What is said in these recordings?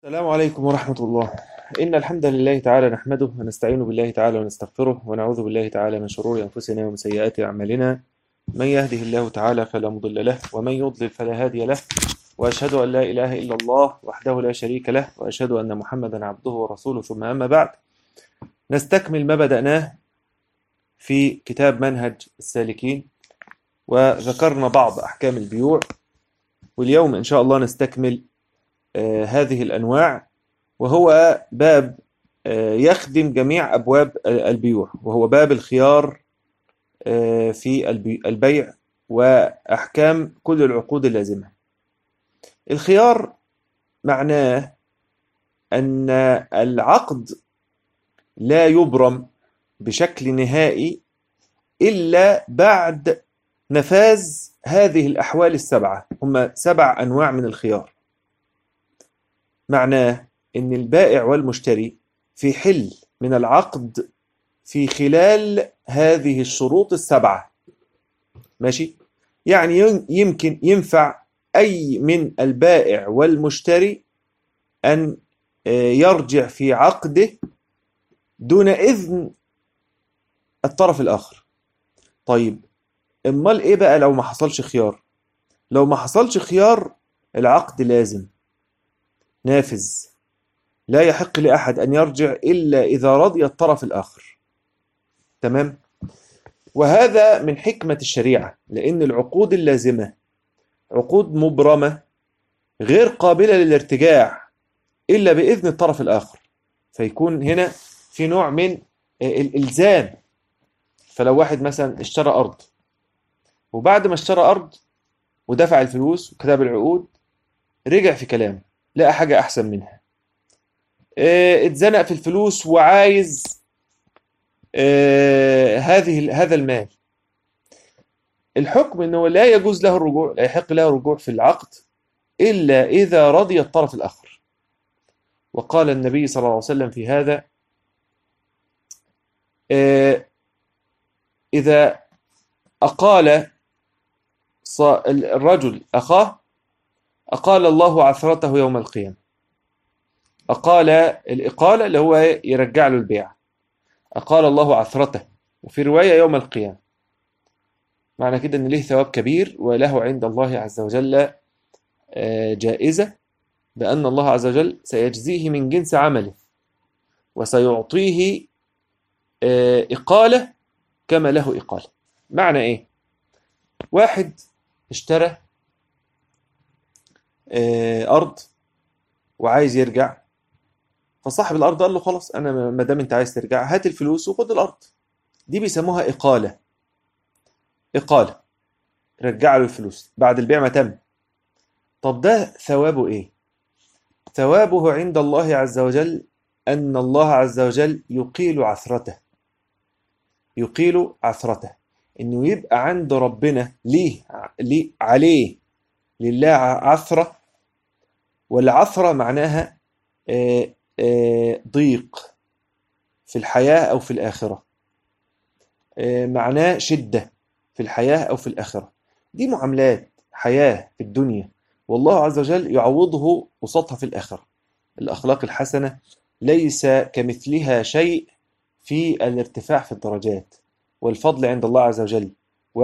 السلام عليكم ورحمة الله. إن الحمد لله تعالى نحمده ونستعين بالله تعالى ونستغفره ونعوذ بالله تعالى من شرور أنفسنا ومن سيئات أعمالنا. من يهده الله تعالى فلا مضل له ومن يضلل فلا هادي له، وأشهد أن لا إله إلا الله وحده لا شريك له، وأشهد أن محمدا عبده ورسوله. ثم أما بعد، نستكمل ما بدأناه في كتاب منهج السالكين، وذكرنا بعض أحكام البيوع، واليوم إن شاء الله نستكمل هذه الأنواع، وهو باب يخدم جميع أبواب البيوع، وهو باب الخيار في البيع وأحكام كل العقود اللازمة. الخيار معناه أن العقد لا يبرم بشكل نهائي إلا بعد نفاذ هذه الأحوال السبعة. هم 7 أنواع من الخيار. معناه إن البائع والمشتري في حل من العقد في خلال هذه الشروط السبعة. ماشي؟ يعني يمكن ينفع أي من البائع والمشتري أن يرجع في عقده دون إذن الطرف الآخر. طيب، امال إيه بقى لو ما حصلش خيار؟ لو ما حصلش خيار، العقد لازم نافذ، لا يحق لأحد أن يرجع إلا إذا رضي الطرف الآخر. تمام؟ وهذا من حكمة الشريعة، لأن العقود اللازمة عقود مبرمة غير قابلة للارتجاع إلا بإذن الطرف الآخر، فيكون هنا في نوع من الإلزام. فلو واحد مثلا اشترى أرض، وبعد ما اشترى أرض ودفع الفلوس وكتب العقود، رجع في كلامه لقى حاجة أحسن منها، اتزنق في الفلوس وعايز هذا المال، الحكم أنه لا يجوز له الرجوع، لا يحق له الرجوع في العقد إلا إذا رضي الطرف الآخر. وقال النبي صلى الله عليه وسلم في هذا: إذا أقال الرجل أخاه، أقال الله عثرته يوم القيامة. أقال الإقالة اللي هو يرجع له البيع، أقال الله عثرته، وفي رواية يوم القيامة. معنى كده أن له ثواب كبير، وله عند الله عز وجل جائزة، بأن الله عز وجل سيجزيه من جنس عمله، وسيعطيه إقالة كما له إقالة. معنى إيه؟ واحد اشترى أرض وعايز يرجع، فصاحب الأرض قال له: خلاص، أنا ما دام أنت عايز ترجع، هات الفلوس وخد الأرض. دي بيسموها إقالة. إقالة، رجع له الفلوس بعد البيع ما تم. طب ده ثوابه إيه؟ ثوابه عند الله عز وجل أن الله عز وجل يقيل عثرته، يقيل عثرته، إنه يبقى عند ربنا ليه عليه لله عثرة. والعثرة معناها ضيق في الحياة أو في الآخرة، معناه شدة في الحياة أو في الآخرة. دي معاملات حياة في الدنيا، والله عز وجل يعوضه قصتها في الآخرة. الأخلاق الحسنة ليس كمثلها شيء في الارتفاع في الدرجات والفضل عند الله عز وجل،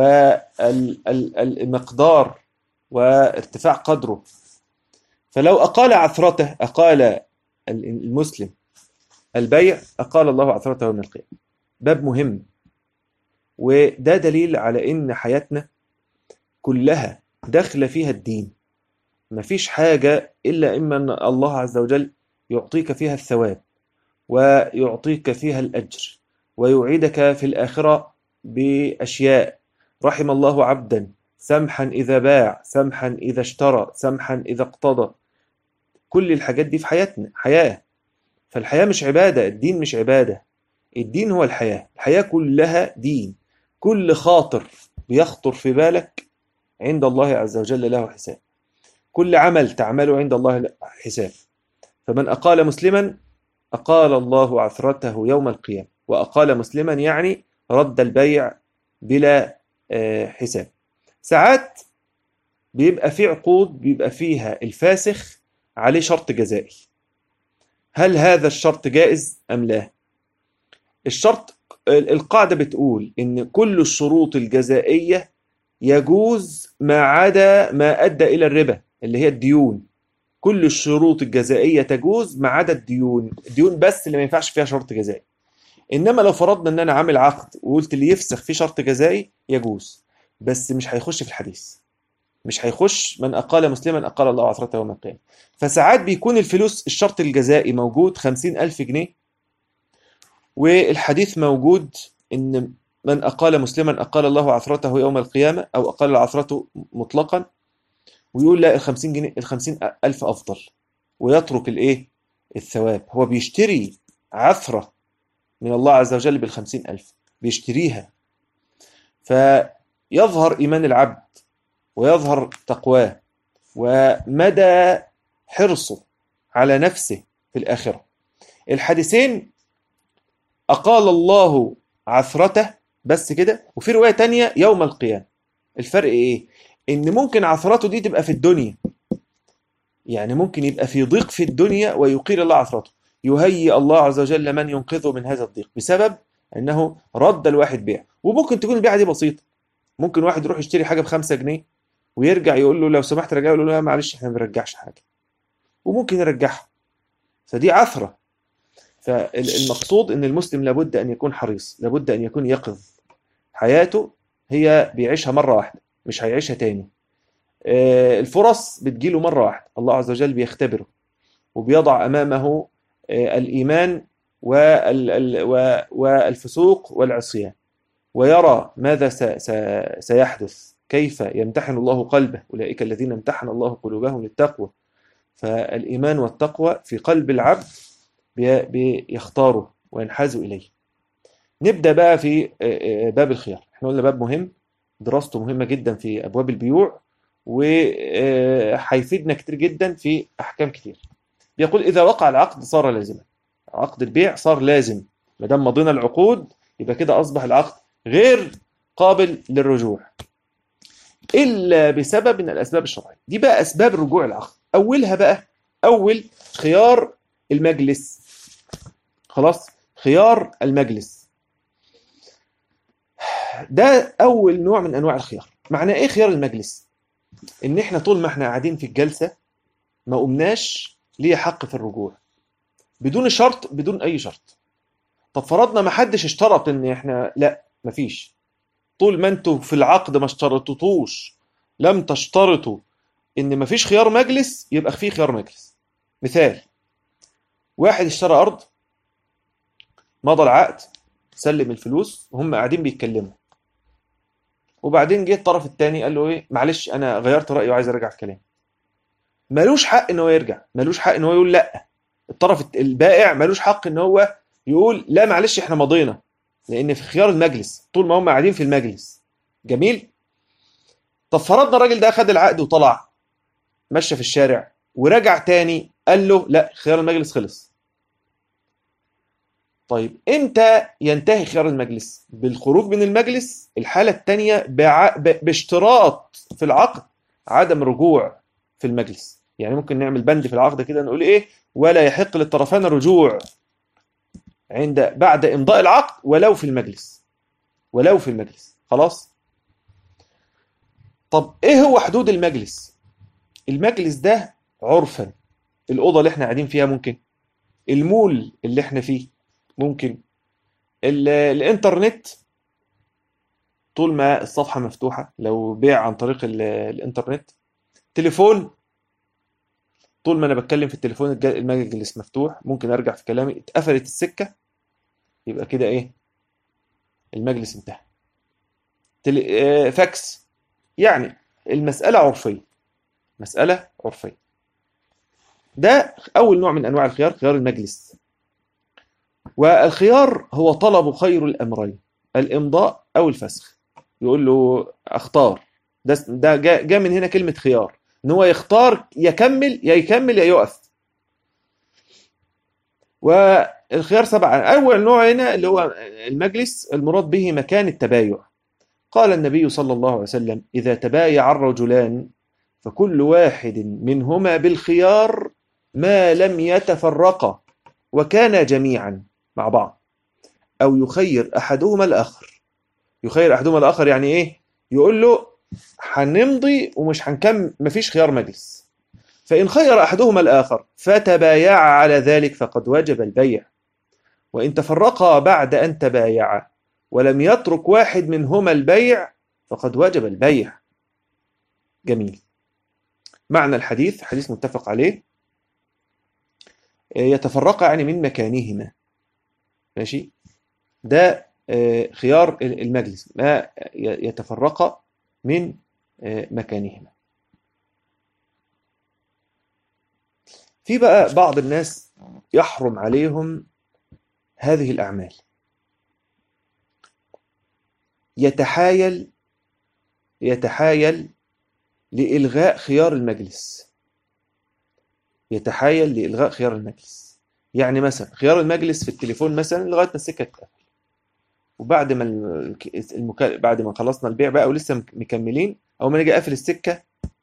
والمقدار وارتفاع قدره. فلو أقال عثرته، أقال المسلم البيع، أقال الله عثرته يوم القيامة. باب مهم، وده دليل على إن حياتنا كلها داخل فيها الدين. مفيش حاجة إلا إما أن الله عز وجل يعطيك فيها الثواب، ويعطيك فيها الأجر، ويوعدك في الآخرة بأشياء. رحم الله عبدا سمحا إذا باع، سمحا إذا اشترى، سمحا إذا اقتضى. كل الحاجات دي في حياتنا حياة. فالحياة مش عبادة، الدين مش عبادة، الدين هو الحياة. الحياة كلها دين. كل خاطر بيخطر في بالك عند الله عز وجل له حساب، كل عمل تعمله عند الله حساب. فمن أقال مسلما أقال الله عثرته يوم القيامة. وأقال مسلما يعني رد البيع بلا حساب. ساعات بيبقى في عقود بيبقى فيها الفاسخ عليه شرط جزائي، هل هذا الشرط جائز أم لا؟ الشرط، القاعدة بتقول إن كل الشروط الجزائية يجوز ما عدا ما أدى إلى الربا اللي هي الديون. كل الشروط الجزائية تجوز ما عدا الديون بس اللي ما ينفعش فيها شرط جزائي. إنما لو فرضنا إن أنا عامل عقد وقلت اللي يفسخ فيه شرط جزائي يجوز، بس مش هيخش في الحديث، مش هيخش من أقال مسلما أقال الله عثرته يوم القيامة. فساعات بيكون الفلوس الشرط الجزائي موجود 50,000 جنيه، والحديث موجود إن من أقال مسلما أقال الله عثرته يوم القيامة، أو أقال عثرته مطلقا، ويقول لا ال50 جنيه ال50,000 أفضل، ويترك الإيه؟ الثواب. هو بيشتري عثرة من الله عز وجل بال50,000، بيشتريها. فيظهر إيمان العبد ويظهر تقواه ومدى حرصه على نفسه في الآخرة. الحديثين أقال الله عثرته بس كده، وفي رواية تانية يوم القيامة. الفرق إيه؟ إن ممكن عثرته دي تبقى في الدنيا، يعني ممكن يبقى في ضيق في الدنيا ويقيل الله عثرته، يهيئ الله عز وجل من ينقذه من هذا الضيق بسبب أنه رد الواحد بيع. وممكن تكون البيعة دي بسيطة، ممكن واحد يروح يشتري حاجة ب5 جنيه ويرجع يقول له لو سمحت رجع، يقول له لا معلش احنا ما بنرجعش حاجة، وممكن يرجعها. فدي عثرة. فالمقصود ان المسلم لابد ان يكون حريص، لابد ان يكون يقظ. حياته هي بيعيشها مرة واحدة، مش هيعيشها تاني. الفرص بتجيله مرة واحدة، الله عز وجل بيختبره وبيضع أمامه الإيمان والفسوق والعصيان، ويرى ماذا سيحدث، كيف يمتحن الله قلبه. أولئك الذين امتحن الله قلوبهم للتقوى. فالإيمان والتقوى في قلب العبد بيختاره وينحاز إليه. نبدأ بقى في باب الخيار. احنا قلنا باب مهم، دراسته مهمة جدا في أبواب البيوع، وهيفيدنا كتير جدا في أحكام كتير. بيقول إذا وقع العقد صار لازما. عقد البيع صار لازم، ما دام مضينا العقود يبقى كده أصبح العقد غير قابل للرجوع إلا بسبب من الأسباب الشرعية. دي بقى أسباب رجوع العقد. أولها بقى أول خيار المجلس. خلاص، خيار المجلس ده أول نوع من أنواع الخيار. معنى إيه خيار المجلس؟ إن إحنا طول ما إحنا قاعدين في الجلسة ما قمناش ليه حق في الرجوع بدون شرط، بدون أي شرط. طب فرضنا ما حدش اشترط إن إحنا لا، مفيش. طول ما أنتوا في العقد ما اشترطتوش، لم تشترطوا إن مفيش خيار مجلس، يبقى في خيار مجلس. مثال، واحد اشترى أرض، مضى العقد، سلم الفلوس وهم قاعدين بيتكلموا، وبعدين جه الطرف الثاني قال له ايه، معلش انا غيرت رايي وعايز ارجع في كلامي. ملوش حق ان هو يرجع، ملوش حق ان هو يقول لا. الطرف البائع ملوش حق ان هو يقول لا معلش احنا مضينا، لان في خيار المجلس طول ما هم قاعدين في المجلس. جميل. طب فرضنا الراجل ده اخذ العقد وطلع مشى في الشارع ورجع تاني قال له لا خيار المجلس خلص. طيب امتى ينتهي خيار المجلس؟ بالخروج من المجلس. الحالة الثانية باشتراط في العقد عدم رجوع في المجلس. يعني ممكن نعمل بند في العقد كده نقول ايه، ولا يحق للطرفين الرجوع بعد امضاء العقد ولو في المجلس، ولو في المجلس. خلاص. طب ايه هو حدود المجلس؟ المجلس ده عرفا الأوضة اللي احنا قاعدين فيها، ممكن المول اللي احنا فيه، ممكن الانترنت طول ما الصفحة مفتوحة لو بيع عن طريق الانترنت، تليفون طول ما انا بتكلم في التليفون المجلس مفتوح، ممكن ارجع في كلامي. اتقفلت السكة يبقى كده ايه، المجلس انتهى. فاكس. يعني المسألة عرفية، مسألة عرفية. ده أول نوع من أنواع الخيار، خيار المجلس. والخيار هو طلب خير الأمرين، الإمضاء أو الفسخ. يقول له اختار. ده جاء من هنا كلمة خيار، إن هو يختار يكمل يا يقف. والخيار 7. أول نوع هنا اللي هو المجلس، المراد به مكان التبايع. قال النبي صلى الله عليه وسلم إذا تبايع الرجلان فكل واحد منهما بالخيار ما لم يتفرقا. وكان جميعا مع بعض، أو يخير أحدهما الآخر. يخير أحدهما الآخر يعني إيه؟ يقول له هنمضي ومش هنكمل، مفيش خيار مجلس. فإن خير أحدهما الآخر فتبايع على ذلك فقد وجب البيع. وإن تفرقا بعد أن تبايعا ولم يترك واحد منهما البيع فقد وجب البيع. جميل. معنى الحديث حديث متفق عليه، يتفرقا يعني من مكانهما. ماشي، ده خيار المجلس، ما يتفرقا من مكانهما. في بقى بعض الناس يحرم عليهم هذه الأعمال، يتحايل لإلغاء خيار المجلس. يتحايل لإلغاء خيار المجلس، يعني مثلا خيار المجلس في التليفون مثلا لغاية ما السكة تقفل، وبعد ما بعد ما خلصنا البيع بقى ولسه مكملين، أو ما نيجي قافل السكة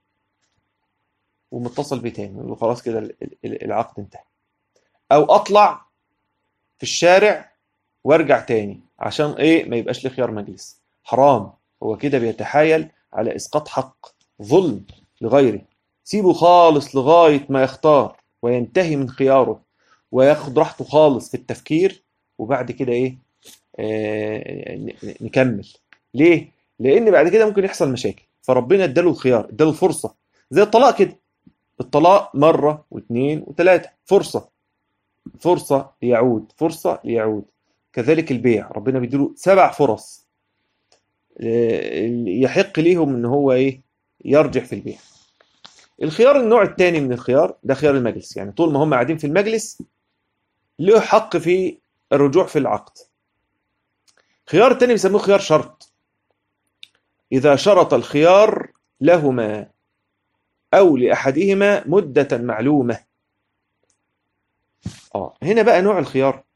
ومتصل بيه تاني نقول له خلاص كده العقد انتهى. أو أطلع في الشارع وارجع تاني عشان إيه؟ ما يبقاش لي خيار مجلس. حرام، هو كده بيتحايل على إسقاط حق، ظلم لغيره. سيبه خالص لغاية ما يختار وينتهي من خياره وياخد راحته خالص في التفكير، وبعد كده إيه؟ نكمل. ليه؟ لأن بعد كده ممكن يحصل مشاكل، فربنا اداله الخيار، اداله الفرصة. زي الطلاق كده، الطلاق مرة واثنين وثلاثة، فرصة ليعود، فرصة ليعود. كذلك البيع، ربنا بيديله 7 فرص يحق ليهم ان هو ايه؟ يرجع في البيع. الخيار النوع الثاني من الخيار ده خيار المجلس، يعني طول ما هم قاعدين في المجلس له حق في الرجوع في العقد. خيار الثاني بيسموه خيار شرط، إذا شرط الخيار لهما أو لأحدهما مدة معلومة. هنا بقى نوع الخيار،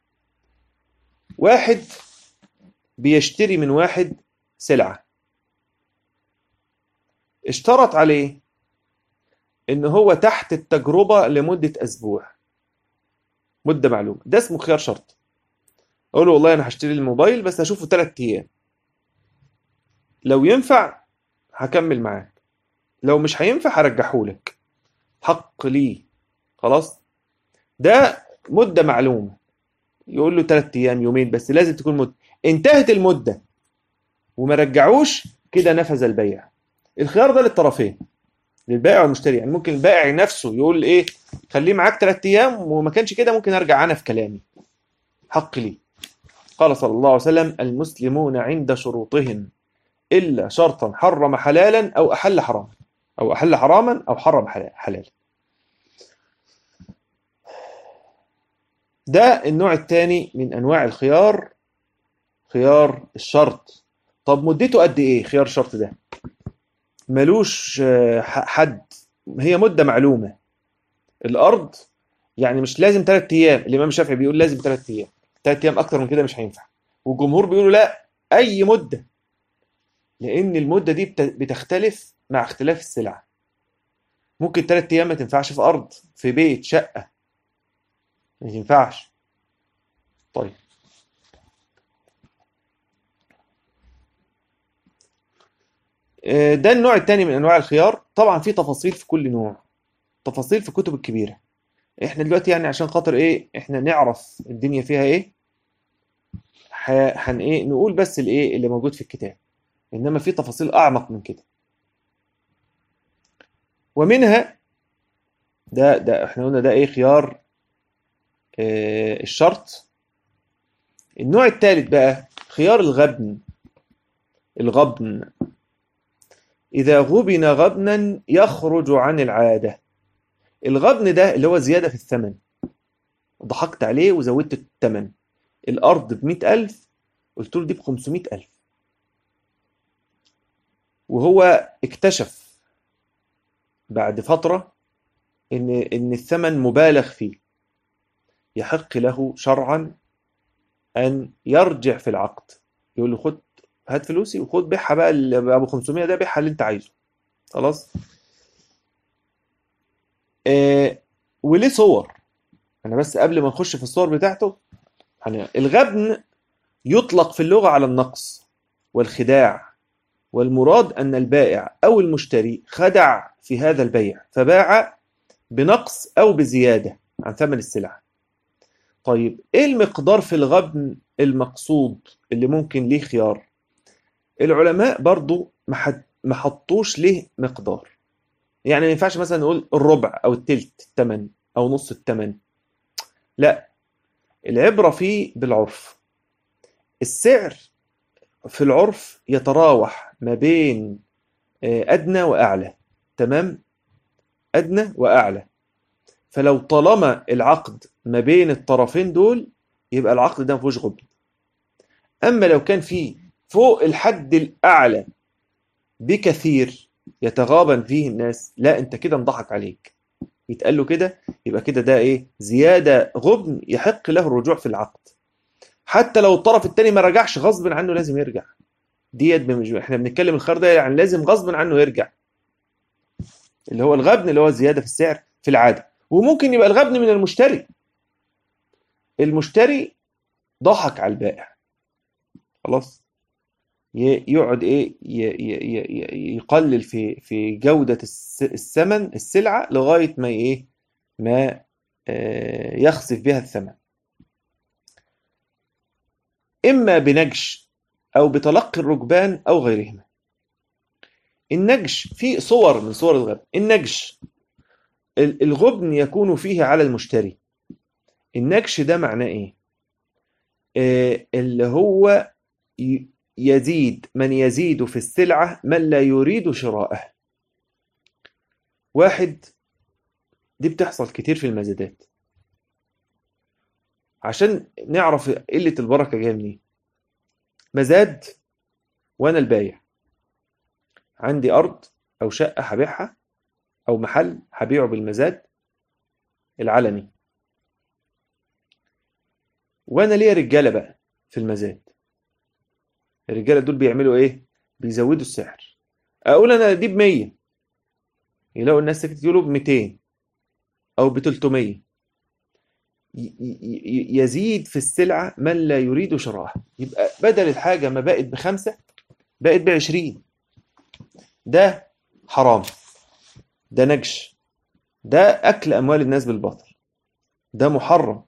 واحد بيشتري من واحد سلعة، اشترط عليه إن هو تحت التجربة لمدة أسبوع، مدة معلومة، ده اسمه خيار شرط. أقول له والله أنا هشتري الموبايل بس هشوفه 3 أيام، لو ينفع هكمل معاك، لو مش هينفع هرجحهولك، حق لي. خلاص، ده مدة معلومة. يقول له 3 أيام، يومين، بس لازم تكون مدة. انتهت المدة وما رجعوش، كده نفذ البيع. الخيار ده للطرفين، للبائع والمشتري. يعني ممكن البائع نفسه يقول ايه؟ خليه معاك 3 أيام، وما كانش كده ممكن ارجع انا في كلامي، حق لي. قال صلى الله عليه وسلم: المسلمون عند شروطهم إلا شرطا حرم حلالا أو أحل حراما، أو أحل حراما أو حرم حلالا. ده النوع الثاني من أنواع الخيار، خيار الشرط. طب مدته قد إيه خيار الشرط ده؟ ملوش حد، هي مدة معلومة. الأرض يعني مش لازم 3 أيام، الإمام الشافعي بيقول لازم 3 أيام، 3 أيام أكتر من كده مش هينفع، والجمهور بيقولوا لا، أي مدة، لأن المدة دي بتختلف مع اختلاف السلع. ممكن 3 أيام ما تنفعش في أرض، في بيت، شقة، ما تنفعش. طيب، ده النوع الثاني من أنواع الخيار. طبعا في تفاصيل في كل نوع، تفاصيل في الكتب الكبيرة. احنا دلوقتي يعني عشان خاطر ايه احنا نعرف الدنيا فيها ايه، ايه نقول بس الايه اللي موجود في الكتاب، انما في تفاصيل اعمق من كده. ومنها ده احنا قلنا ده ايه؟ خيار الشرط. النوع الثالث بقى خيار الغبن. إذا غبن غبنا يخرج عن العادة. الغبن ده اللي هو زيادة في الثمن، ضحكت عليه وزودت الثمن. الأرض ب100,000، قلت له دي ب500,000، وهو اكتشف بعد فترة إن الثمن مبالغ فيه. يحق له شرعا أن يرجع في العقد، يقول له خد، هات فلوسي وخد بيعها بقى، اللي أبو 500 ده بيعها اللي أنت عايزه. خلاص. وليه صور، أنا بس قبل ما نخش في الصور بتاعته، يعني الغبن يطلق في اللغة على النقص والخداع، والمراد أن البائع أو المشتري خدع في هذا البيع فباع بنقص أو بزيادة عن ثمن السلعة. طيب إيه المقدار في الغبن المقصود اللي ممكن ليه خيار؟ العلماء برضو ما حطوش ليه مقدار. يعني ما ينفعش مثلا نقول الربع أو التلت التمن أو نص التمن، لا، العبرة فيه بالعرف. السعر في العرف يتراوح ما بين أدنى وأعلى، تمام، أدنى وأعلى. فلو طالما العقد ما بين الطرفين دول يبقى العقد ده ما فيهوش غبن. أما لو كان فيه فوق الحد الأعلى بكثير يتغابن فيه الناس، لا أنت كده انضحك عليك، يتقال له كده، يبقى كده ده إيه؟ زيادة غبن يحق له الرجوع في العقد. حتى لو الطرف الثاني ما رجعش غصب عنه لازم يرجع. احنا بنتكلم الخيار ده يعني لازم غصب عنه يرجع، اللي هو الغبن اللي هو الزيادة في السعر في العادة. وممكن يبقى الغبن من المشتري، المشتري ضحك على البائع، خلاص، يقعد ايه يقلل في جودة الثمن السلعة لغاية ما ايه ما يخسف بها الثمن، اما بنجش او بتلقي الركبان او غيرهما. النجش في صور من صور الغبن. النجش الغبن يكون فيه على المشتري. النجش ده معناه ايه؟ اللي هو يزيد من يزيد في السلعة من لا يريد شراءه. واحد، دي بتحصل كتير في المزادات. عشان نعرف قلة البركة جاية منين. مزاد وانا البايع، عندي ارض او شقة هبيعها او محل هبيعه بالمزاد العلني، وانا ليا رجالة بقى في المزاد. الرجالة دول بيعملوا ايه؟ بيزودوا السعر. اقول انا دي ب100، يلاقوا الناس سكت يقولوا ب200 او ب300. يزيد في السلعة من لا يريد شراءها، يبقى بدل الحاجة ما بقت ب5 بقت ب20. ده حرام، ده نجش، ده أكل أموال الناس بالباطل، ده محرم.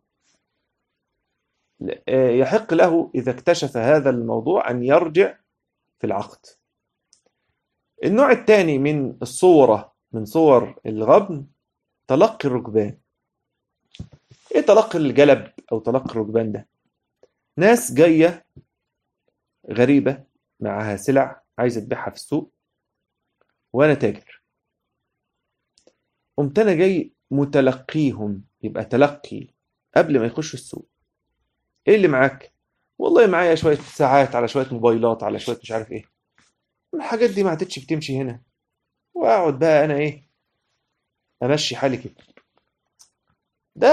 يحق له إذا اكتشف هذا الموضوع أن يرجع في العقد. النوع الثاني من الصورة من صور الغبن تلقي الركبان. ايه تلقي الجلب او تلقي الركبان ده؟ ناس جاية غريبة معاها سلع عايزة تبيعها في السوق، وانا تاجر، قمت انا جاي متلقيهم. يبقى تلقي قبل ما يخشوا السوق. ايه اللي معاك؟ والله معايا شوية ساعات، على شوية موبايلات، على شوية مش عارف ايه. الحاجات دي ما عادتش بتمشي هنا، واقعد بقى انا ايه امشي حالي كده. ده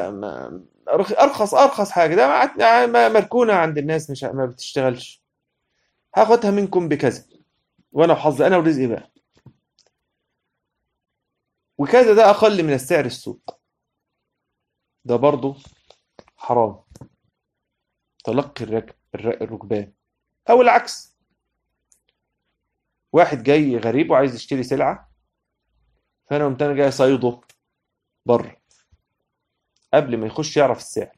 ارخص حاجة، ده مركونة عند الناس، مش ما بتشتغلش، هاخدها منكم بكذا، وانا وحظي انا ورزقي بقى، وكذا ده اقل من السعر السوق. ده برضو حرام، تلقي الركبان. او العكس، واحد جاي غريب وعايز يشتري سلعة، فانا قمت انا جاي صيده بره قبل ما يخش يعرف السعر،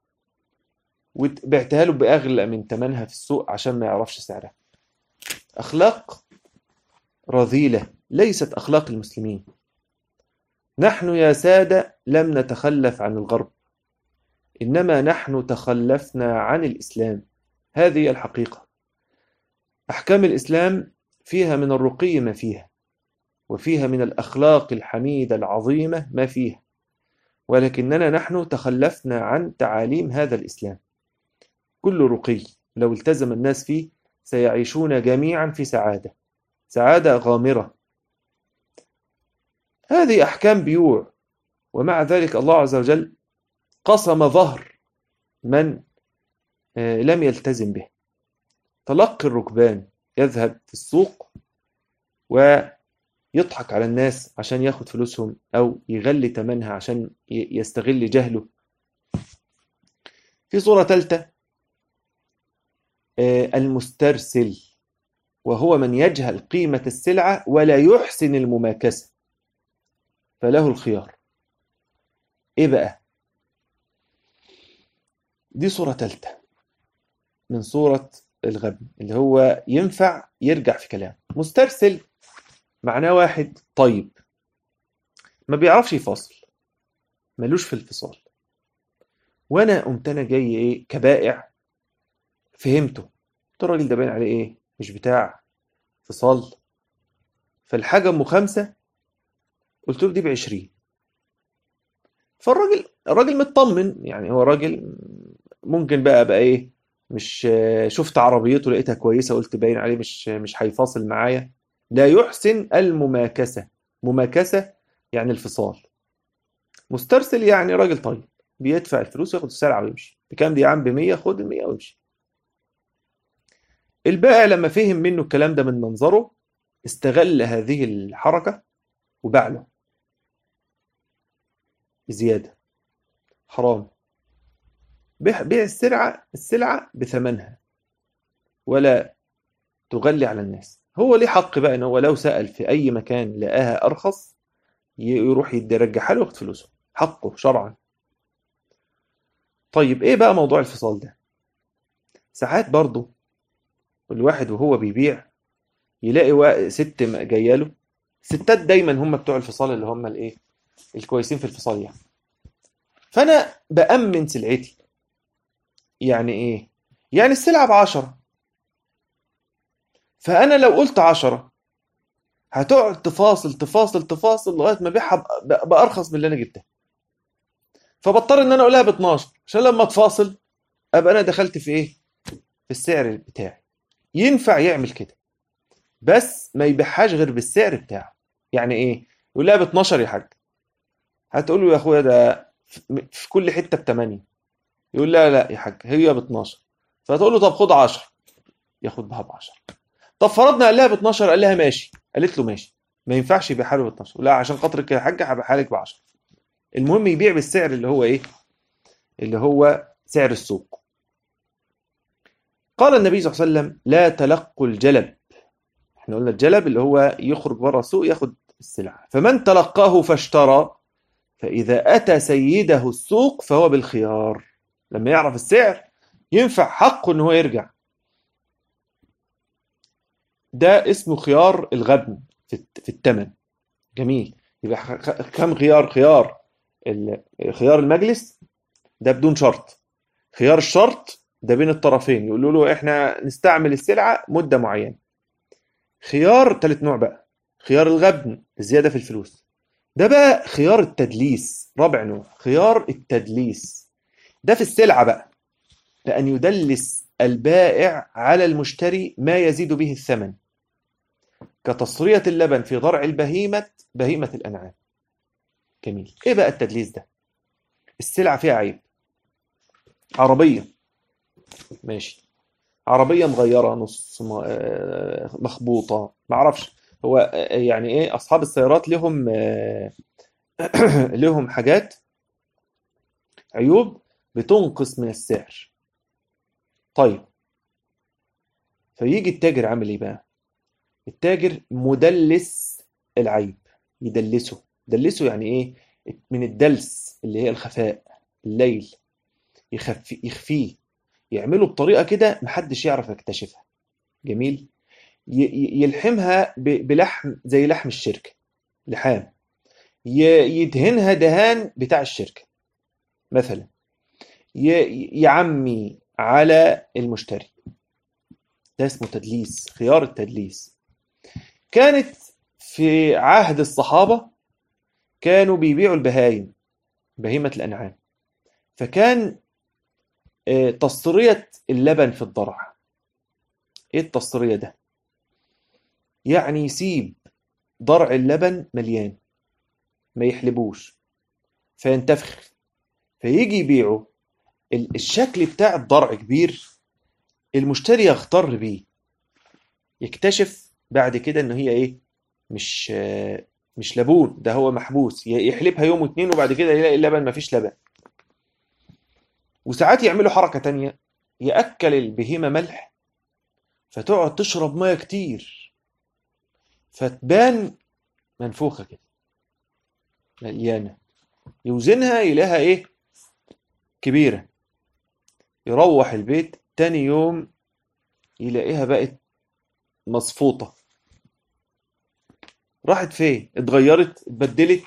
وبعتها له باغلى من ثمنها في السوق عشان ما يعرفش سعرها. اخلاق رذيلة، ليست اخلاق المسلمين. نحن يا سادة لم نتخلف عن الغرب، إنما نحن تخلفنا عن الإسلام. هذه الحقيقة. أحكام الإسلام فيها من الرقي ما فيها، وفيها من الأخلاق الحميدة العظيمة ما فيها، ولكننا نحن تخلفنا عن تعاليم هذا الإسلام. كل رقي لو التزم الناس فيه سيعيشون جميعا في سعادة، سعادة غامرة. هذه أحكام بيوع، ومع ذلك الله عز وجل قصم ظهر من لم يلتزم به. تلقي الركبان، يذهب في السوق يضحك على الناس عشان ياخد فلوسهم، أو يغلي تمنها عشان يستغل جهله. في صورة ثالثة، المسترسل، وهو من يجهل قيمة السلعة ولا يحسن المماكسة، فله الخيار. إيه بقى؟ دي صورة ثالثة من صورة الغبن، اللي هو ينفع يرجع في كلام. مسترسل معناه واحد طيب ما بيعرفش يفاصل، ملوش في الفصال. وانا قمت انا جاي ايه كبائع، فهمته، قلت الراجل ده باين عليه ايه مش بتاع فصال، فالحاجة ام 5 قلت له دي ب20. الراجل مطمن، يعني هو راجل ممكن بقى ايه، مش شفت عربيته لقيتها كويسة قلت باين عليه مش هيفاصل معايا. لا يحسن المماكسة، مماكسة يعني الفصال. مسترسل يعني راجل طيب بيدفع الفلوس وياخد السلعة ويمشي. بكام دي يا عم؟ ب100، خد ال100 ويمشي. البائع لما فهم منه الكلام ده من منظره، استغل هذه الحركة وباع له بزيادة. حرام. بيع السلعة بثمنها، ولا تغلي على الناس. هو ليه حق بقى ان هو لو سأل في اي مكان لقاها ارخص يروح يرجعها له وياخد فلوسه، حقه شرعا. طيب ايه بقى موضوع الفصال ده؟ ساعات برضه الواحد وهو بيبيع يلاقي ست جايه له. ستات دايما هم بتوع الفصال، اللي هم الايه الكويسين في الفصال يعني. فانا بأمن سلعتي. يعني ايه؟ يعني السلعة ب10، فانا لو قلت 10 هتقعد تفاصل تفاصل تفاصل لغايه ما ابيعها بارخص من اللي انا جبتها. فبضطر ان انا اقولها ب12 عشان لما تفاصل ابقى انا دخلت في ايه، في السعر بتاعي. ينفع يعمل كده، بس ما يبيعهاش غير بالسعر بتاعه. يعني ايه؟ يقول لها ب12 يا حاج، هتقول له يا اخويا ده في كل حته ب8. يقول لا لا يا حاج هي ب12. فتقول له طب خد 10، ياخد بها ب10. طب فرضنا قال لها ب12، قال لها ماشي، قالت له ماشي، ما ينفعش يبيعها له ب12. لا عشان خاطرك يا حاج هبيعها لك ب10. المهم يبيع بالسعر اللي هو ايه، اللي هو سعر السوق. قال النبي صلى الله عليه وسلم لا تلقوا الجلب. احنا قلنا الجلب اللي هو يخرج بره السوق ياخد السلعة. فمن تلقاه فاشترى، فإذا أتى سيده السوق فهو بالخيار. لما يعرف السعر ينفع حقه ان هو يرجع. ده اسمه خيار الغبن في الثمن. جميل. يبقى كم خيار؟ خيار المجلس ده بدون شرط. خيار الشرط ده بين الطرفين، يقولوا له احنا نستعمل السلعة مدة معينة. خيار ثالث نوع بقى، خيار الغبن، الزيادة في الفلوس. ده بقى خيار التدليس، رابع نوع، خيار التدليس. ده في السلعة بقى، لأن يدلس البائع على المشتري ما يزيد به الثمن، كتصرية اللبن في ضرع بهيمة الأنعام. جميل. إيه بقى التدليس ده؟ السلعة فيها عيب. عربية، ماشي، عربية مغيرة نص مخبوطة، معرفش. هو يعني إيه، أصحاب السيارات لهم لهم حاجات، عيوب بتنقص من السعر. طيب، فيجي التاجر عامل إيه بقى؟ التاجر مدلس العيب، يدلسه يعني ايه؟ من الدلس اللي هي الخفاء، الليل، يخفيه، يعمله بطريقة كده محدش يعرف يكتشفها. جميل. يلحمها بلحم زي لحم الشركة، لحام، يدهنها دهان بتاع الشركة مثلا، يعمي على المشتري. ده اسمه تدليس، خيار التدليس. كانت في عهد الصحابة كانوا بيبيعوا البهايم، بهيمة الأنعام. فكان تصرية اللبن في الضرع. إيه التصرية ده؟ يعني يسيب ضرع اللبن مليان ما يحلبوش فينتفخ، فيجي يبيعه. الشكل بتاع الضرع كبير، المشتري يغتر بيه، يكتشف بعد كده إن هي إيه؟ مش مش لبون، ده هو محبوس، يحلبها يوم واتنين وبعد كده يلاقي اللبن مفيش لبن. وساعات يعملوا حركة تانية، يأكل البهيمة ملح فتقعد تشرب ميه كتير فتبان منفوخة كده مليانة، يوزنها يلاقيها ايه؟ كبيرة. يروح البيت تاني يوم يلاقيها بقت مصفوطة. راحت فين؟ اتغيرت، اتبدلت.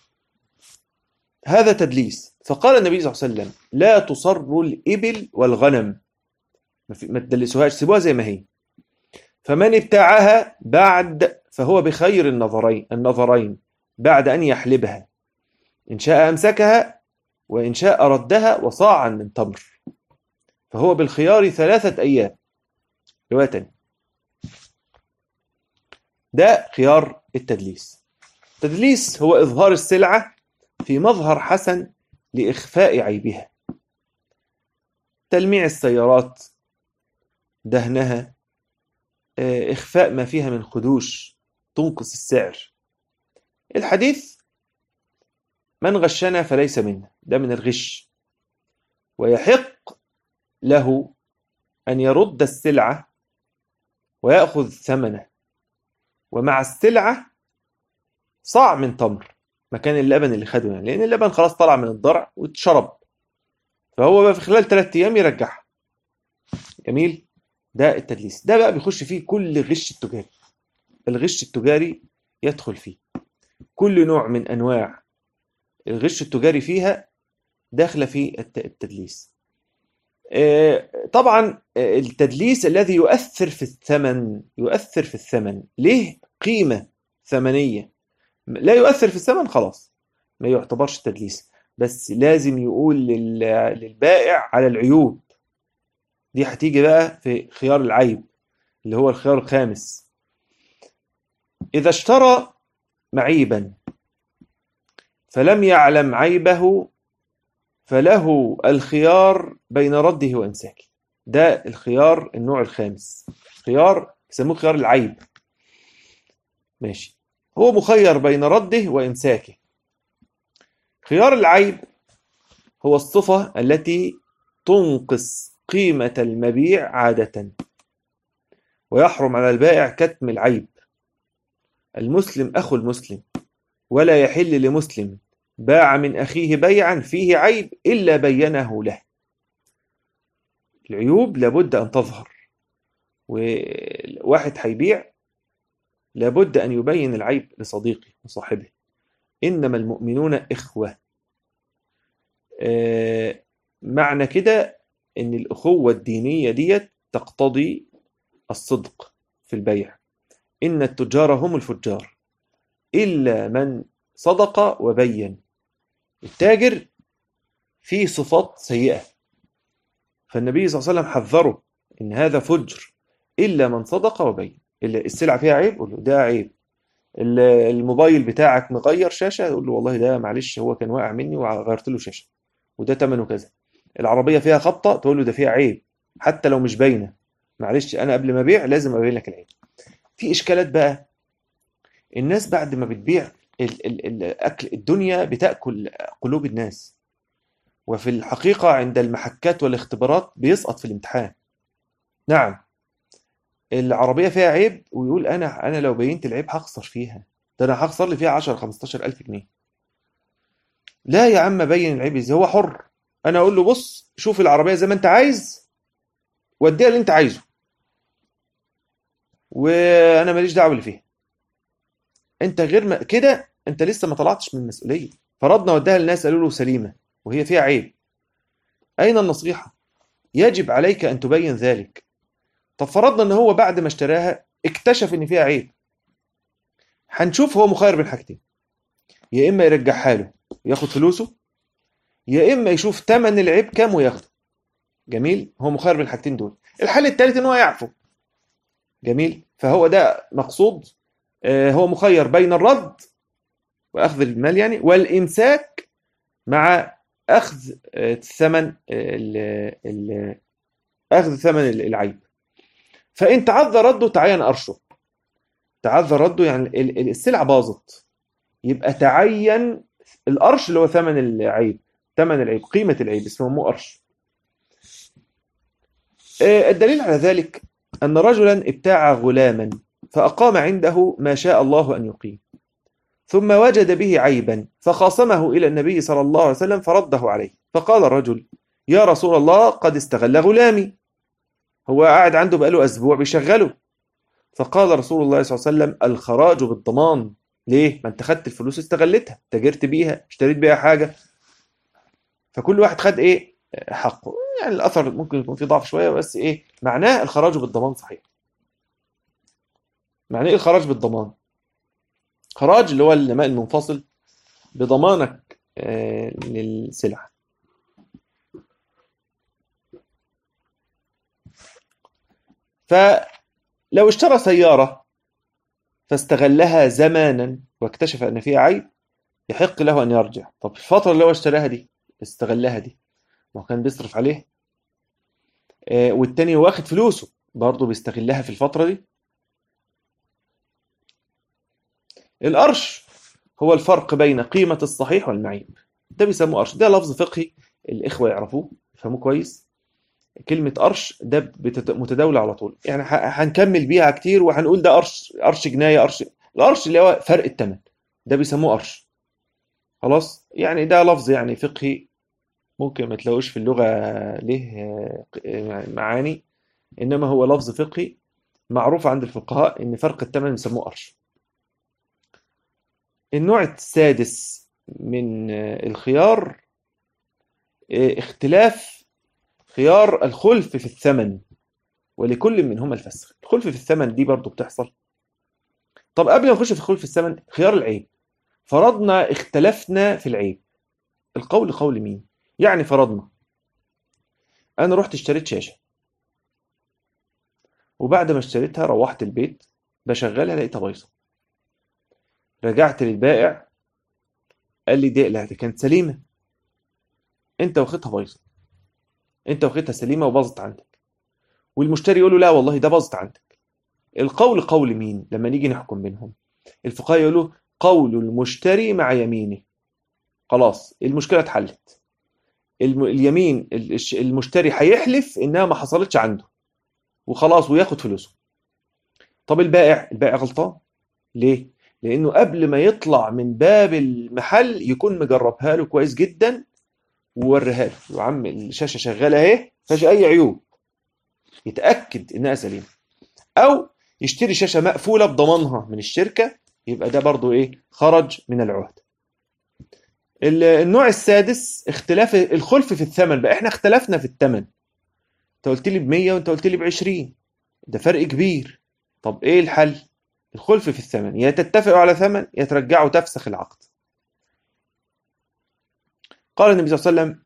هذا تدليس. فقال النبي صلى الله عليه وسلم لا تصروا الإبل والغنم، ما تدلسوهاش، سيبوها زي ما هي. فمن ابتاعها بعد فهو بخير النظرين بعد أن يحلبها، إن شاء أمسكها وإن شاء ردها وصاعا من تمر، فهو بالخيار 3 أيام. رواية تانية. ده خيار التدليس. التدليس هو إظهار السلعة في مظهر حسن لإخفاء عيبها. تلميع السيارات، دهنها، إخفاء ما فيها من خدوش تنقص السعر. الحديث من غشنا فليس منا، ده من الغش، ويحق له أن يرد السلعة ويأخذ ثمنه، ومع السلعة صاع من تمر مكان اللبن اللي خده، يعني لأن اللبن خلاص طلع من الضرع واتشرب، فهو بقى في خلال 3 أيام يرجعها. جميل. ده التدليس، ده بقى بيخش فيه كل غش التجاري. الغش التجاري يدخل فيه كل نوع من أنواع الغش التجاري، فيها داخله في التدليس. طبعا التدليس الذي يؤثر في الثمن، يؤثر في الثمن ليه قيمة ثمنية. لا يؤثر في الثمن خلاص ما يعتبرش تدليس، بس لازم يقول للبائع على العيوب. دي هتيجي بقى في خيار العيب اللي هو الخيار الخامس. إذا اشترى معيبا فلم يعلم عيبه فله الخيار بين رده وإمساكه. ده الخيار النوع الخامس، خيار يسموه خيار العيب. ماشي، هو مخير بين رده وإمساكه. خيار العيب هو الصفة التي تنقص قيمة المبيع عادة، ويحرم على البائع كتم العيب. المسلم أخو المسلم، ولا يحل لمسلم باع من أخيه بيعا فيه عيب إلا بينه له. العيوب لابد أن تظهر، وواحد هيبيع لابد أن يبين العيب لصديقه وصاحبه. إنما المؤمنون إخوة. معنى كده إن الأخوة الدينية ديت تقتضي الصدق في البيع. إن التجار هم الفجار إلا من صدق وبين. التاجر فيه صفات سيئة، فالنبي صلى الله عليه وسلم حذره إن هذا فجر إلا من صدق وبين. السلعة فيها عيب قول له ده عيب. الموبايل بتاعك مغير شاشة يقول له والله ده معلش هو كان واقع مني وغيرت له شاشة وده ثمنه كذا. العربية فيها خبطة تقول له ده فيها عيب حتى لو مش باينة، معلش أنا قبل ما أبيع لازم أبين لك العيب. في إشكالات بقى، الناس بعد ما بتبيع الأكل، الدنيا بتأكل قلوب الناس، وفي الحقيقة عند المحكات والاختبارات بيسقط في الامتحان. نعم، العربية فيها عيب ويقول أنا لو بينت العيب هخسر فيها، ده أنا هخسر لي فيها 10-15 ألف جنيه. لا يا عم بين العيب ازاي، هو حر. أنا أقول له بص شوف العربية زي ما أنت عايز واديها اللي أنت عايزه وأنا ماليش دعوة اللي فيها. أنت غير كده أنت لسه ما طلعتش من المسؤولية. فرضنا وداها للناس قالوا له سليمة وهي فيها عيب، أين النصيحة؟ يجب عليك أن تبين ذلك. طب فرضنا ان هو بعد ما اشتراها اكتشف ان فيها عيب، هنشوف هو مخير بين حاجتين، يا اما يرجعها له وياخد فلوسه، يا اما يشوف ثمن العيب كام وياخده. جميل، هو مخير بين الحاجتين دول. الحل الثالث ان هو يعفو. جميل، فهو ده مقصود. هو مخير بين الرد واخذ المال يعني والامساك مع اخذ ثمن اخذ ثمن العيب. فان تعذر رده تعين ارشه. تعذر رده يعني السلعة باظت، يبقى تعين القرش اللي هو ثمن العيب، ثمن العيب، قيمة العيب اسمه قرش. الدليل على ذلك أن رجلا ابتاع غلاما فأقام عنده ما شاء الله أن يقيم، ثم وجد به عيبا فخاصمه إلى النبي صلى الله عليه وسلم فرده عليه، فقال الرجل: يا رسول الله قد استغل غلامي، هو قاعد عنده بقاله أسبوع بيشغله. فقال رسول الله صلى الله عليه وسلم: الخراج بالضمان. ليه؟ ما انت خدت الفلوس استغلتها، تاجرت بيها، اشتريت بيها حاجة، فكل واحد خد ايه حقه. يعني الأثر ممكن يكون فيه ضعف شوية، بس ايه معناه الخراج بالضمان صحيح. معناه ايه الخراج بالضمان؟ خراج اللي هو النماء المنفصل بضمانك للسلعة. فلو اشترى سيارة فاستغلها زمانا واكتشف أن فيها عيب، يحق له أن يرجع. طب الفترة اللي هو اشتراها دي استغلها دي، ما هو كان بيصرف عليها، والتاني واخد فلوسه برضه بيستغلها في الفترة دي. القرش هو الفرق بين قيمة الصحيح والمعيب، ده بيسموه قرش، ده لفظ فقهي الإخوة يعرفوه يفهموه كويس. كلمة قرش ده متداولة على طول، يعني هنكمل بيها كتير وهنقول ده قرش، قرش جناية، قرش. القرش اللي هو فرق الثمن، ده بيسموه قرش. خلاص، يعني ده لفظ يعني فقهي ممكن ما تلاقوش في اللغة له معاني، إنما هو لفظ فقهي معروف عند الفقهاء إن فرق الثمن بيسموه قرش. النوع السادس من الخيار اختلاف خيار الخلف في الثمن، ولكل منهما الفسخ. الخلف في الثمن دي برضو بتحصل. طب قبل ما نخش في خلف الثمن، خيار العيب. فرضنا اختلفنا في العيب، القول قول مين؟ يعني فرضنا انا رحت اشتريت شاشة، وبعد ما اشتريتها روحت البيت بشغلها لقيتها بايظة، رجعت للبائع قال لي دي لا، دي كانت سليمة، انت واخدها بايظة، انت واخدها سليمة وباظت عندك. والمشتري يقول له لا والله ده باظت عندك. القول قول مين لما نيجي نحكم بينهم؟ الفقهاء يقولوا قول المشتري مع يمينه. خلاص المشكلة اتحلت، اليمين المشتري هيحلف انها ما حصلتش عنده وخلاص وياخد فلوسه. طب البائع غلطان. ليه؟ لانه قبل ما يطلع من باب المحل يكون مجربها له كويس جدا ووريها له، يا عم الشاشة شغالة اهي مفيهاش اي عيوب، يتأكد انها سليمة. او يشتري شاشة مقفولة بضمانها من الشركة، يبقى ده برضو ايه خرج من العهد. النوع السادس اختلاف الخلف في الثمن بقى. احنا اختلفنا في الثمن، انت قلت لي ب100 وانت قلت لي ب20، ده فرق كبير. طب ايه الحل؟ الخلف في الثمن، يا تتفقوا على ثمن يا ترجعوا تفسخ العقد. قال النبي صلى الله عليه وسلم: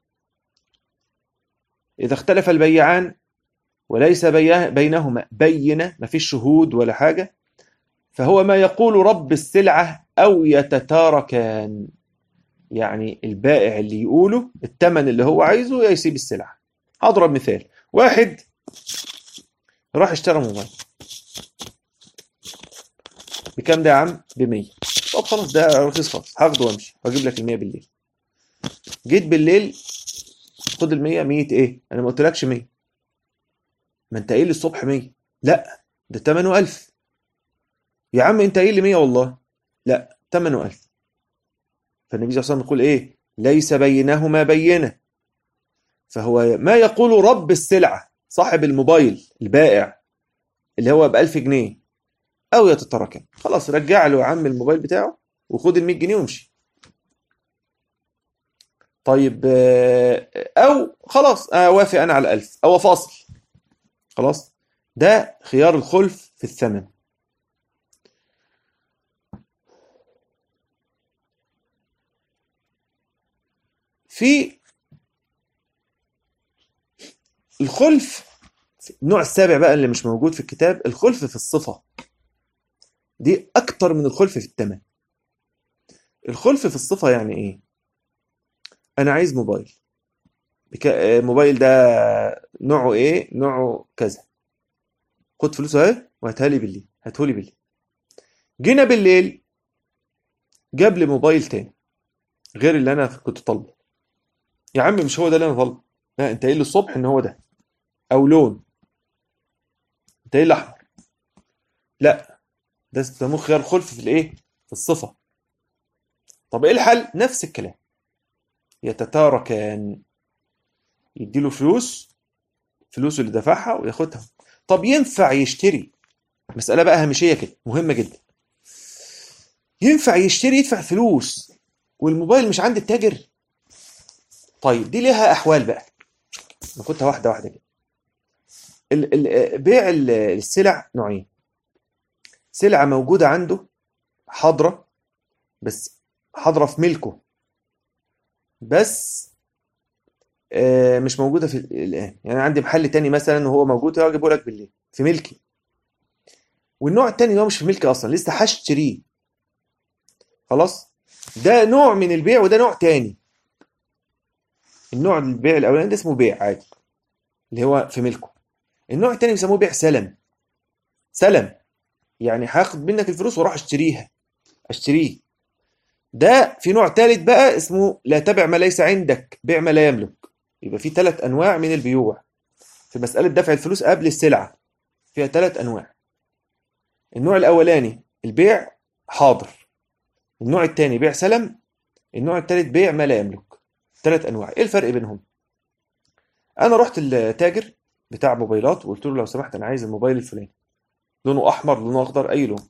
إذا اختلف البيعان وليس بينهما بينة، ما فيش شهود ولا حاجة، فهو ما يقول رب السلعة أو يتتاركان. يعني البائع اللي يقوله الثمن اللي هو عايزه يسيب السلعة. هضرب مثال، واحد راح اشترى موبايل بكام ده يا عم؟ ب100. طب خلاص ده رخيص خالص، هاخده وامشي واجيب لك ال100 بالليل. جيت بالليل خد ال100. 100 ايه؟ انا ما قلتلكش 100، ما انت قايل لي الصبح 100. لا ده ثمنه 1000. يا عم انت قايل لي 100 والله. لا ثمنه 1000. فالنبي صلى الله عليه وسلم يقول ايه؟ ليس بينهما بينة. فهو ما يقول رب السلعة صاحب الموبايل البائع اللي هو ب1000 جنيه أو يتتركن. خلاص رجع له يا عم الموبايل بتاعه وخد ال100 جنيه وامشي. طيب أو خلاص وافق أنا على 1000 أو فاصل. خلاص ده خيار الخلف في الثمن. في الخلف النوع السابع بقى اللي مش موجود في الكتاب، الخلف في الصفة. دي أكتر من الخلف في الثمن. الخلف في الصفة يعني إيه؟ أنا عايز موبايل، الموبايل ده نوعه إيه؟ نوعه كذا، خد فلوسه أهي وهاتها لي بالليل، هاتهولي بالليل. جينا بالليل جاب لي موبايل تاني غير اللي انا كنت طالبه. يا عم مش هو ده اللي انا طالبه. لا، انت قايل لي الصبح ان هو ده، او لون. انت قايل لي احمر. لا، ده بيسموه خيار خلف في الايه، في الصفه. طب ايه الحل؟ نفس الكلام، يتتاركان. يديله فلوس، فلوسه اللي دفعها وياخدها. طب ينفع يشتري؟ مسألة بقى هامشية كده مهمة جدا. ينفع يشتري يدفع فلوس والموبايل مش عند التاجر؟ طيب دي ليها أحوال بقى، ناخدها واحدة واحدة كده. بيع السلع نوعين. سلعة موجودة عنده حاضرة، بس حاضرة في ملكه، بس مش موجودة في الآن. يعني عندي محل تاني مثلا وهو موجود، هجيبه لك بالليل في ملكي. والنوع التاني اللي هو مش في ملكي أصلا، لسه هشتريه. خلاص، ده نوع من البيع وده نوع تاني. النوع البيع الأولاني ده اسمه بيع عادي اللي هو في ملكه. النوع التاني بيسموه بيع سلم. سلم يعني هاخد منك الفلوس واروح اشتريه. ده في نوع تالت بقى اسمه لا تبع ما ليس عندك، بيع ما لا يملك. يبقى في 3 انواع من البيوع في مسألة دفع الفلوس قبل السلعة. فيها 3 انواع. النوع الاولاني البيع حاضر، النوع التاني بيع سلم، النوع التالت بيع ما لا يملك. 3 انواع. ايه الفرق بينهم؟ انا رحت التاجر بتاع موبايلات وقلت له لو سمحت انا عايز الموبايل الفلاني، لونه احمر، لونه اخضر، اي لون.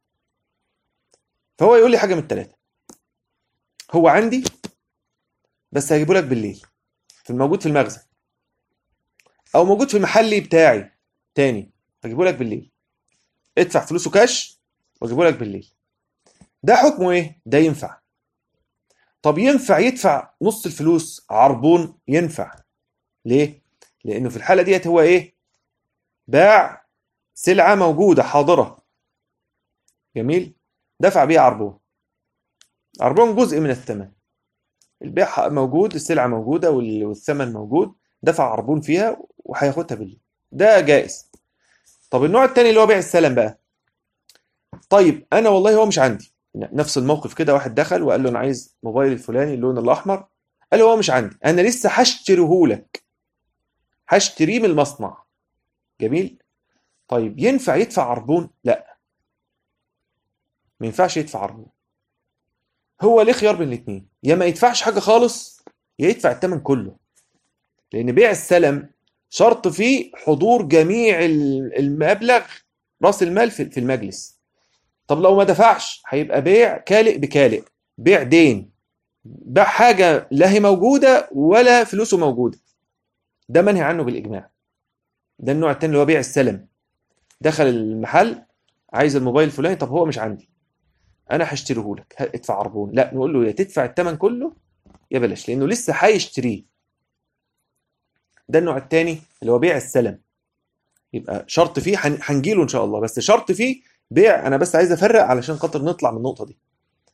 فهو يقول لي حاجه من الثلاثه: هو عندي بس هجيبه لك بالليل، في الموجود في المخزن، او موجود في المحلي بتاعي تاني، هجيبه لك بالليل. ادفع فلوسه كاش واجيبه لك بالليل. ده حكمه ايه؟ ده ينفع. طب ينفع يدفع نص الفلوس عربون؟ ينفع. ليه؟ لانه في الحاله ديت هو ايه؟ باع سلعه موجوده حاضره. جميل. دفع بيها عربون. عربون جزء من الثمن. البيع موجود، السلعه موجوده والثمن موجود، دفع عربون فيها وهياخدها بالليل. ده جائز. طب النوع الثاني اللي هو بيع السلم بقى. طيب انا والله هو مش عندي، نفس الموقف كده، واحد دخل وقال له انا عايز موبايل الفلاني اللون الاحمر. قال له هو مش عندي، انا لسه هشتريه لك، هشتريه من المصنع. جميل. طيب ينفع يدفع عربون؟ لا، ما ينفعش يدفع عربون. هو ليه خيار بين الاثنين: يا ما يدفعش حاجه خالص، يا يدفع الثمن كله. لان بيع السلم شرط فيه حضور جميع المبلغ، راس المال في المجلس. طب لو ما دفعش هيبقى بيع كالئ بكالئ، بيع دين، باع حاجة لا هي موجودة ولا فلوسه موجودة. ده منهي عنه بالإجماع. ده النوع التاني اللي هو بيع السلم. دخل المحل عايز الموبايل الفلاني، طب هو مش عندي، انا هشتريه لك، ادفع عربون. لا، نقول له يا تدفع الثمن كله يا بلاش، لانه لسه هيشتريه. ده النوع التاني اللي هو بيع السلم. يبقى شرط فيه هنجيله ان شاء الله، بس شرط فيه بيع. انا بس عايز افرق علشان خاطر نطلع من النقطة دي.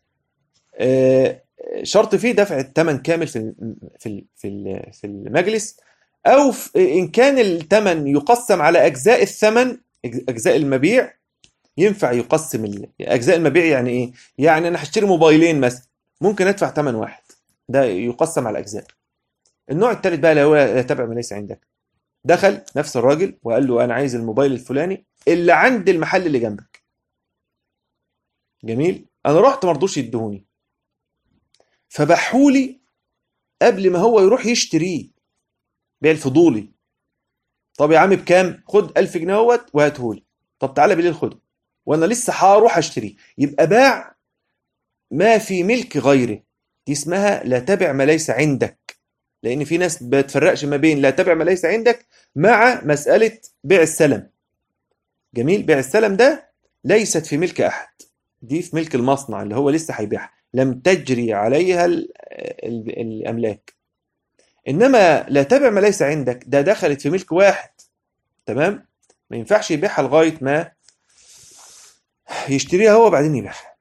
شرط فيه دفع الثمن كامل في المجلس، او ان كان الثمن يقسم على اجزاء الثمن، اجزاء المبيع. ينفع يقسم اجزاء المبيع. يعني ايه؟ يعني انا هشتري موبايلين مثلا، ممكن ادفع ثمن واحد، ده يقسم على اجزاء. النوع الثالث بقى اللي هو يتبع ما ليس عندك. دخل نفس الراجل وقال له انا عايز الموبايل الفلاني اللي عند المحل اللي جنبك. جميل. انا رحت ما رضوش يدهوني، فباعهولي قبل ما هو يروح يشتريه، بيع الفضولي. طب يا عم بكام؟ خد 1000 جنيه اهوت وهاتهولي. طب تعالى بالليل خده، وانا لسه هروح اشتريه. يبقى باع ما في ملك غيره. دي اسمها لا تبع ما ليس عندك. لان في ناس بتفرقش ما بين لا تبع ما ليس عندك مع مسألة بيع السلم. جميل. بيع السلم ده ليست في ملك احد، دي في ملك المصنع اللي هو لسه هيبيعها، لم تجري عليها الاملاك. انما لا تبع ما ليس عندك ده دخلت في ملك واحد، تمام، ما ينفعش يبيعها لغايه ما يشتريها هو وبعدين يبيعها.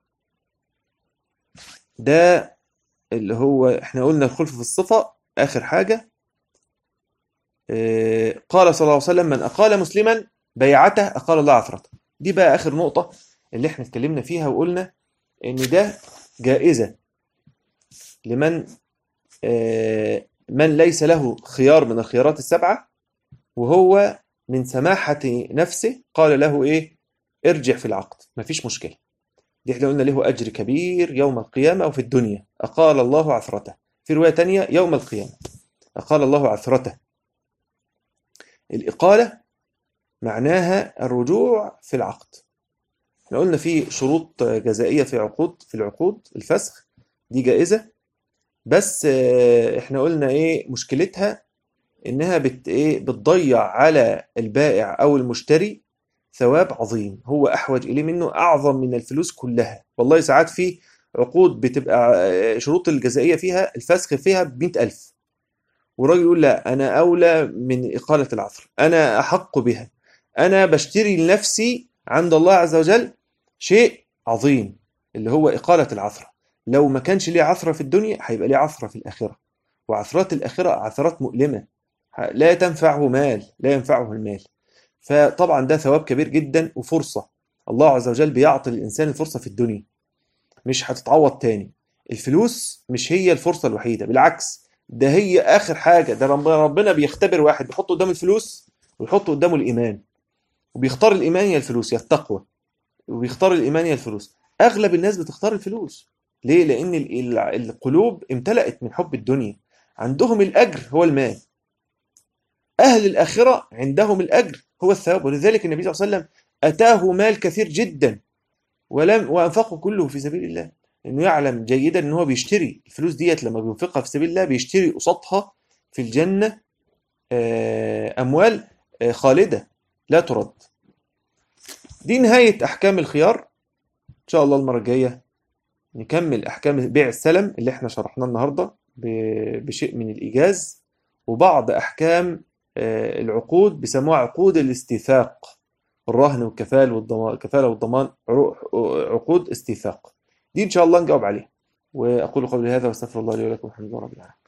ده اللي هو احنا قلنا الخلف في الصفه. اخر حاجه قال صلى الله عليه وسلم: من اقال مسلما بيعته اقال الله عثرته. دي بقى اخر نقطه اللي احنا اتكلمنا فيها وقلنا ان ده جائزة لمن من ليس له خيار من الخيارات السبعة، وهو من سماحة نفسه قال له ايه؟ ارجع في العقد، مفيش مشكلة. دي احنا قلنا له أجر كبير يوم القيامة وفي الدنيا، أقال الله عثرته. في رواية تانية يوم القيامة أقال الله عثرته. الإقالة معناها الرجوع في العقد. احنا قلنا في شروط جزائية في العقود الفسخ، دي جائزة، بس احنا قلنا ايه مشكلتها؟ انها بتضيع على البائع او المشتري ثواب عظيم هو احوج اليه منه، اعظم من الفلوس كلها. والله ساعات في عقود بتبقى شروط الجزائية فيها الفسخ فيها ب100,000، والراجل يقول لا أنا أولى من إقالة العثر، أنا أحق بها، أنا بشتري لنفسي عند الله عز وجل شيء عظيم اللي هو إقالة العثرة. لو ما كانش ليه عثرة في الدنيا هيبقى ليه عثرة في الآخرة، وعثرات الآخرة عثرات مؤلمة، لا تنفعه مال، لا ينفعه المال. فطبعا ده ثواب كبير جدا وفرصة. الله عز وجل بيعطي الإنسان الفرصة في الدنيا، مش هتتعوض تاني. الفلوس مش هي الفرصة الوحيدة، بالعكس ده هي آخر حاجة. ده ربنا بيختبر واحد، بيحط قدامه الفلوس ويحط قدامه الإيمان، وبيختار الإيمان يا الفلوس يا التقوى، وبيختار الإيمان يا الفلوس. أغلب الناس بتختار الفلوس. ليه؟ لأن القلوب امتلأت من حب الدنيا، عندهم الأجر هو المال. أهل الآخرة عندهم الأجر هو الثواب، ولذلك النبي صلى الله عليه وسلم أتاه مال كثير جدا وأنفقه كله في سبيل الله، إنه يعلم جيدا إن هو بيشتري الفلوس ديت لما بينفقها في سبيل الله بيشتري قصادها في الجنة أموال خالدة لا ترد. دي نهاية أحكام الخيار. إن شاء الله المرة الجاية نكمل أحكام بيع السلم اللي احنا شرحناه النهاردة بشيء من الإيجاز، وبعض أحكام العقود بيسموها عقود الاستيثاق، الرهن والكفالة والضمان، عقود استيثاق. دي إن شاء الله نجاوب عليها. وأقول قولي هذا واستغفر الله لي ولكم، الحمد لله رب العالمين.